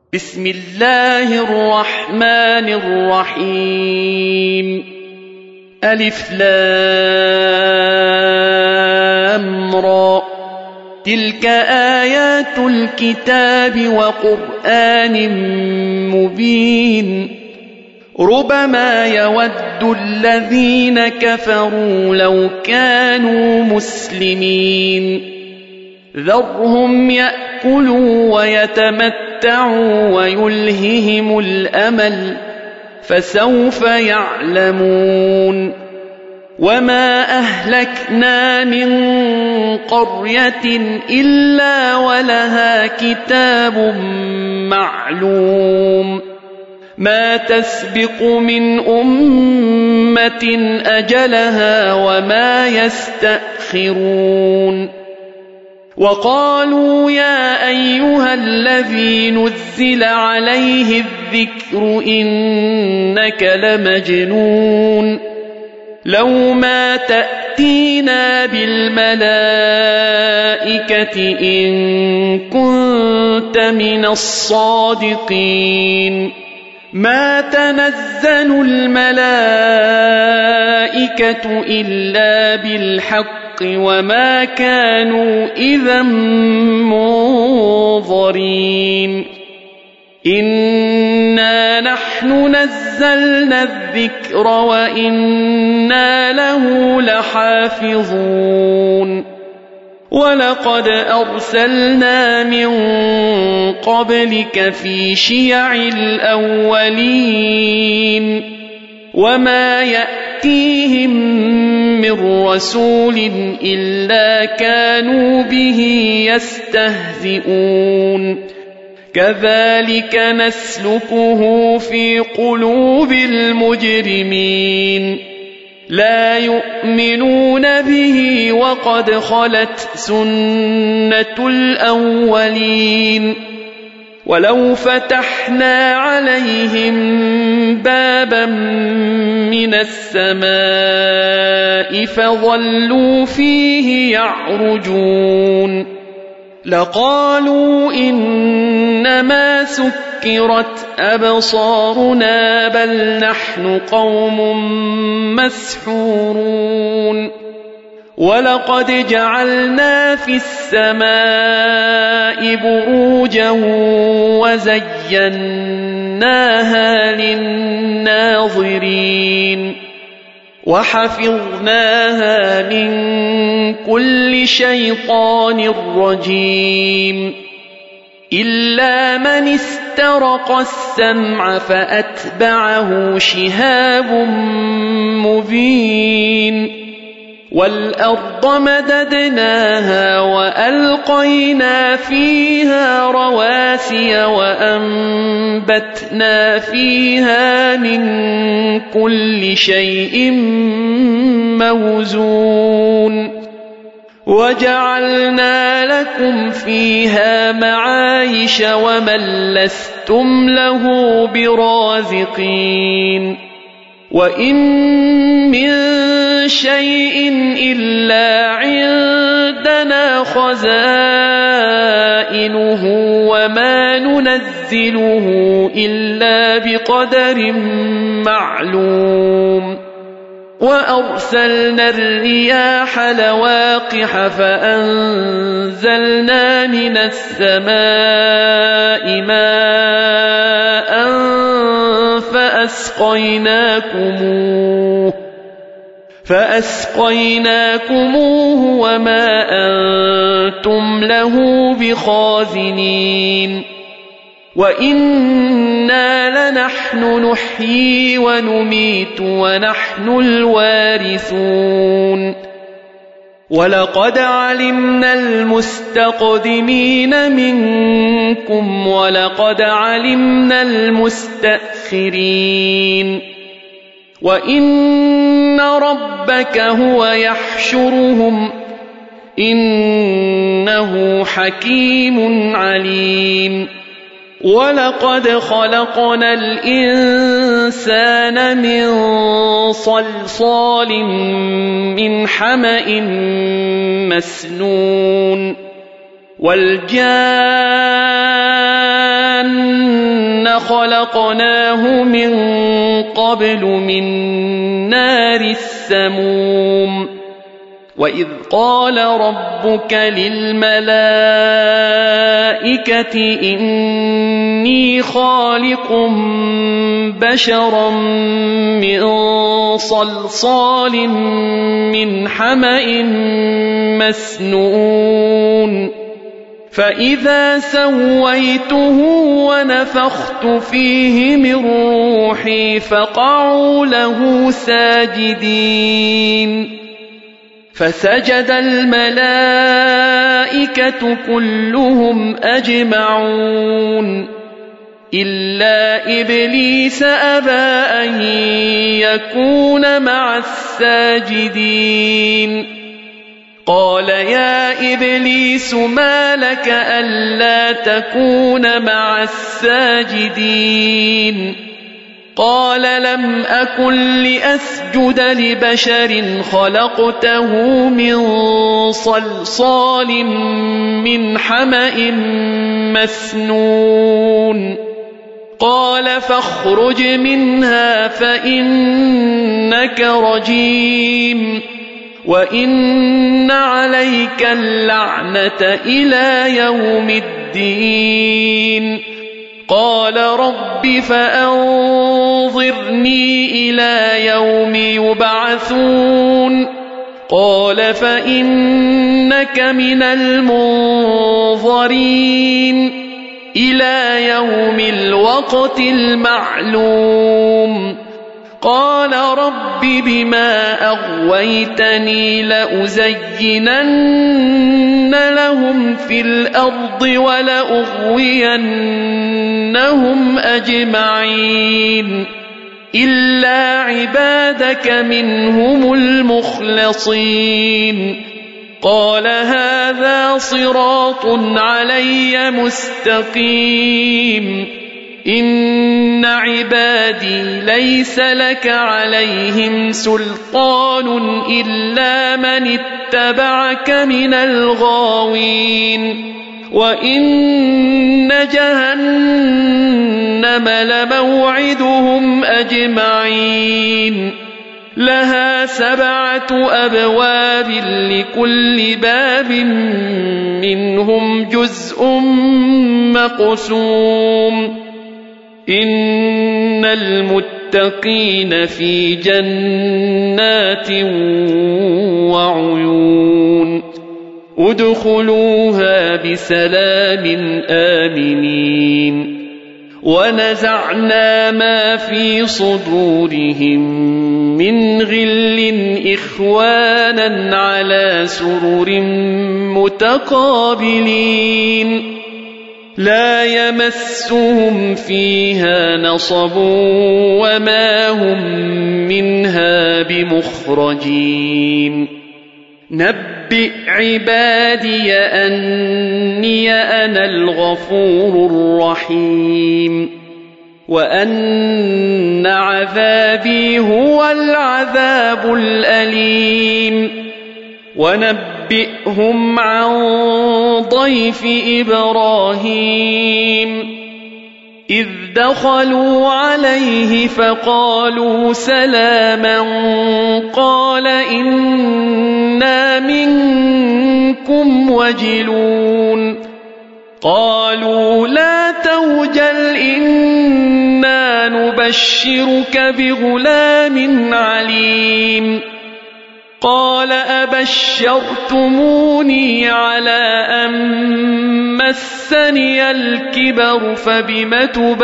بسم الله الرحمن الرحيم ألف لام را تلك آيات الكتاب وقرآن مبين ربما يود الذين كفروا لو كانوا مسلمين ذرهم يأكلوا ويتمتعوا ويلههم الأمل فسوف يعلمون وما أهلكنا من قرية إلا ولها كتاب معلوم ما تسبق من أمة أجلها وما يستأخرون وقالوا يا أيها الذي نزل عليه الذكر إنك لمجنون لو ما تأتينا بالملائكة إن كنت من الصادقين ما تنزل الملائكة إلا بالحق وما كانوا إذا منظرين إنا نحن نزلنا الذكر وإنا له لحافظون ولقد أرسلنا من قبلك في شيع الأولين وما يأتيهم من رسول إلا كانوا به يستهزئون كذلك نسلكه في قلوب المجرمين لا يؤمنون به وقد خلت سنة الأولين ولو فتحنا عليهم بابا من السماء فظلوا فيه يعرجون لقالوا إنما سكرت أبصارنا بل نحن قوم مسحورون ولقد جعلنا في السماء بروجا وزيناها للناظرين وحفظناها من كل شيطان رجيم إلا من استرق السمع فأتبعه شهاب مبين والأرض مددناها وألقينا فيها رواسي وأنبتنا فيها من كل شيء موزون وجعلنا لكم فيها معايش ومن لستم له برازقين وإن من شيء إلا عندنا خزائنه وما ننزله إلا بقدر معلوم وأرسلنا الرياح لواقح فأنزلنا من السماء ماء فأسقيناكموه وما أنتم له بخازنين وإنا لنحن نحيي ونميت ونحن الوارثون ولقد علمنا المستقدمين منكم ولقد علمنا المستأخرين وإن ربك هو يحشرهم إنه حكيم عليم ولقد خلقنا الإنسان من صلصال من حمأ مسنون والجان خلقناه من قبل من نار السموم وإذ قال ربك للملائكة إني خالق بشرا من صلصال من حمأ مسنون فإذا سويته ونفخت فيه من روحي فقعوا له ساجدين فسجد الملائكة كلهم أجمعون إلا إبليس أبى أن يكون مع الساجدين قال يا إبليس ما لك ألا تكون مع الساجدين قال لم أكن لأسجد لبشر خلقته من صلصال من حمأ مسنون قال فاخرج منها فإنك رجيم وإن عليك اللعنة إلى يوم الدين قال رب فأنظرني إلى يوم يبعثون قال فإنك من المنظرين إلى يوم الوقت المعلوم قال رب بما أغويتني لأزينن لهم في الأرض ولأغوينهم أجمعين إلا عبادك منهم المخلصين قال هذا صراط علي مستقيم إن عبادي ليس لك عليهم سلطان إلا من اتبعك من الغاوين وإن جهنم لموعدهم أجمعين لها 7 أبواب لكل باب منهم جزء مقسوم إن المتقين في جنات وعيون ادخلوها بسلام آمنين ونزعنا ما في صدورهم من غل إخوانا على سرر متقابلين لا يمسهم فيها نصب وما هم منها بمخرجين نبئ عبادي أني أنا الغفور الرحيم وأن عذابي هو العذاب الأليم ونبئهم عن ضيف إبراهيم إذ دخلوا عليه فقالوا سلاما قال إنا منكم وجلون قالوا لا توجل إنا نبشرك بغلام عليم قال أبشرتموني على أن مسني الكبر فبم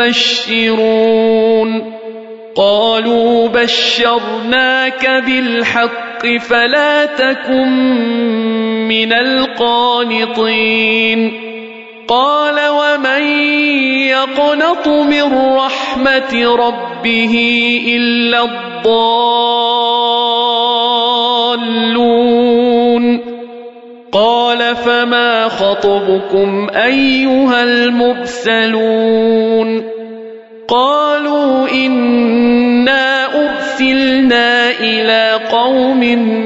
تبشرون قالوا بشرناك بالحق فلا تكن من القانطين قال ومن يقنط من رحمة ربه إلا الضالون قال فما خطبكم أيها المرسلون قالوا إنا أرسلنا إلى قوم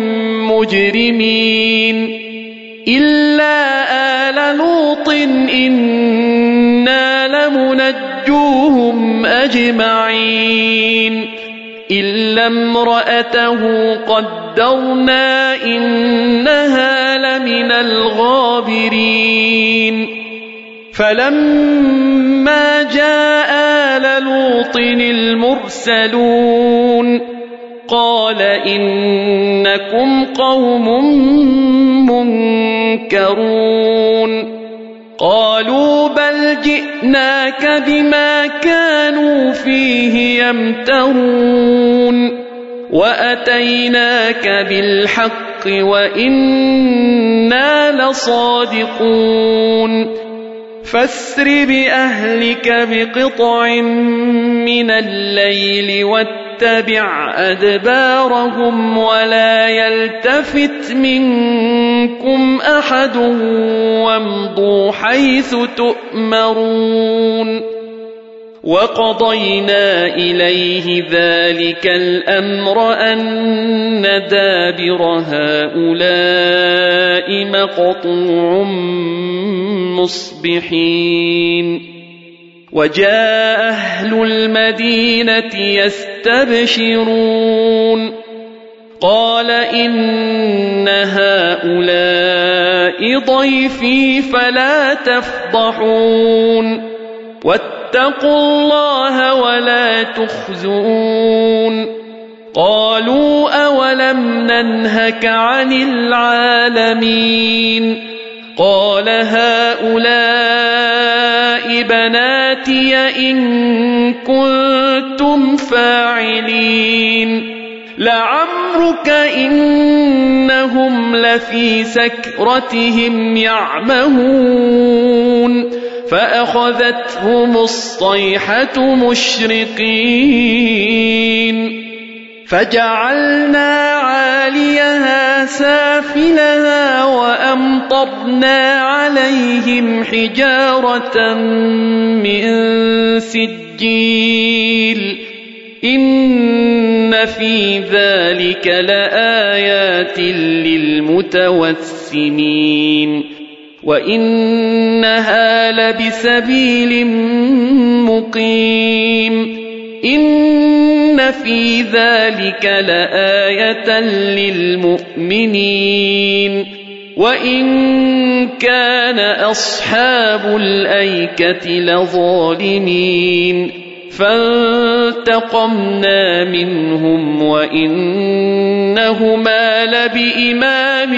مجرمين إلا آل لوط إنا لمنجون نجوهم أجمعين إلا امرأته قدرنا إنها لمن الغابرين فلما جاء آل لوط المرسلون قال إنكم قوم منكرون قالوا بل جئناك بما كانوا فيه يمترون وأتيناك بالحق وإنا لصادقون فاسر بأهلك بقطع من الليل واتبع أدبارهم ولا يلتفت منكم أحد وامضوا حيث تؤمرون وقضينا إليه ذلك الأمر أن دابر هؤلاء مقطوع مصبحين وجاء أهل المدينة يستبشرون قال إن هؤلاء ضيفي فلا تفضحون واتقوا الله ولا تخزون قالوا أولم ننهك عن العالمين قال هؤلاء بناتي إن كنتم فاعلين لعمرك إنهم لفي سكرتهم يعمهون فأخذتهم الصيحة مشرقين فجعلنا عاليها سافلها وأمطرنا عليهم حجارة من سجيل إن في ذلك لآيات للمتوسمين وإنها لبسبيل مقيم إن في ذلك لآية للمؤمنين وإن كان أصحاب الأيكة لظالمين فانتقمنا منهم وإنهما لبإمام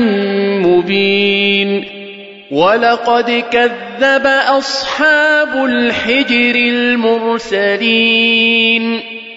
مبين ولقد كذب أصحاب الحجر المرسلين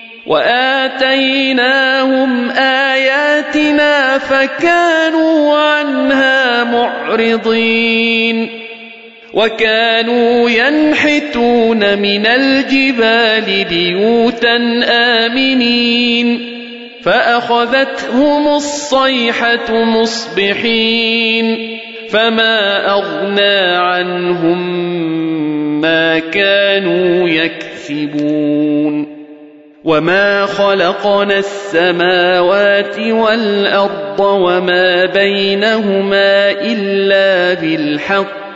وآتيناهم آياتنا فكانوا عنها معرضين وكانوا ينحتون من الجبال بيوتا آمنين فأخذتهم الصيحة مصبحين فما أغنى عنهم ما كانوا يكسبون وما خلقنا السماوات والأرض وما بينهما إلا بالحق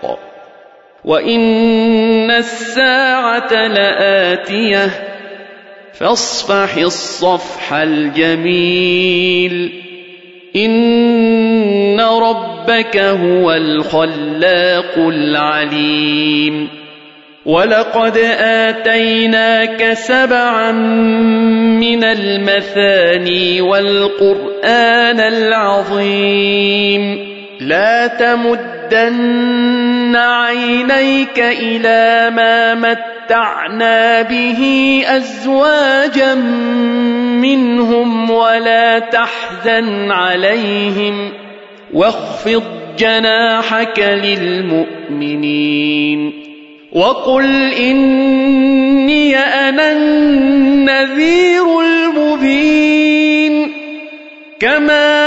وإن الساعة لآتية فاصفح الصفح الجميل إن ربك هو الخلاق العليم ولقد آتيناك 7 من المثاني والقرآن العظيم لا تمدن عينيك إلى ما متعنا به أزواجا منهم ولا تحزن عليهم واخفض جناحك للمؤمنين وقل إني أنا النذير المبين كما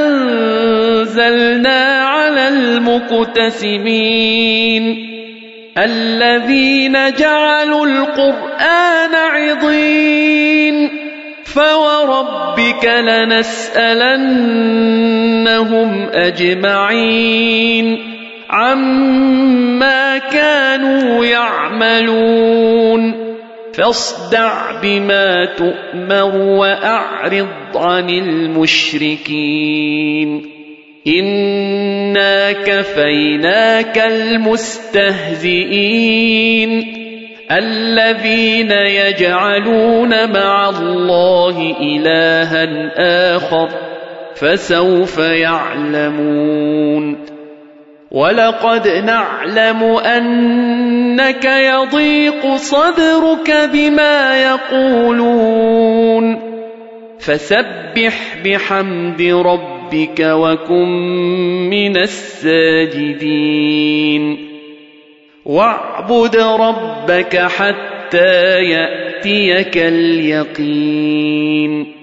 أنزلنا على المقتسمين الذين جعلوا القرآن عضين فوربك لنسألنهم أجمعين عما كانوا يعملون فاصدع بما تؤمر وأعرض عن المشركين إنا كفيناك المستهزئين الذين يجعلون مع الله إلها آخر فسوف يعلمون ولقد نعلم أنك يضيق صدرك بما يقولون فسبح بحمد ربك وكن من الساجدين واعبد ربك حتى يأتيك اليقين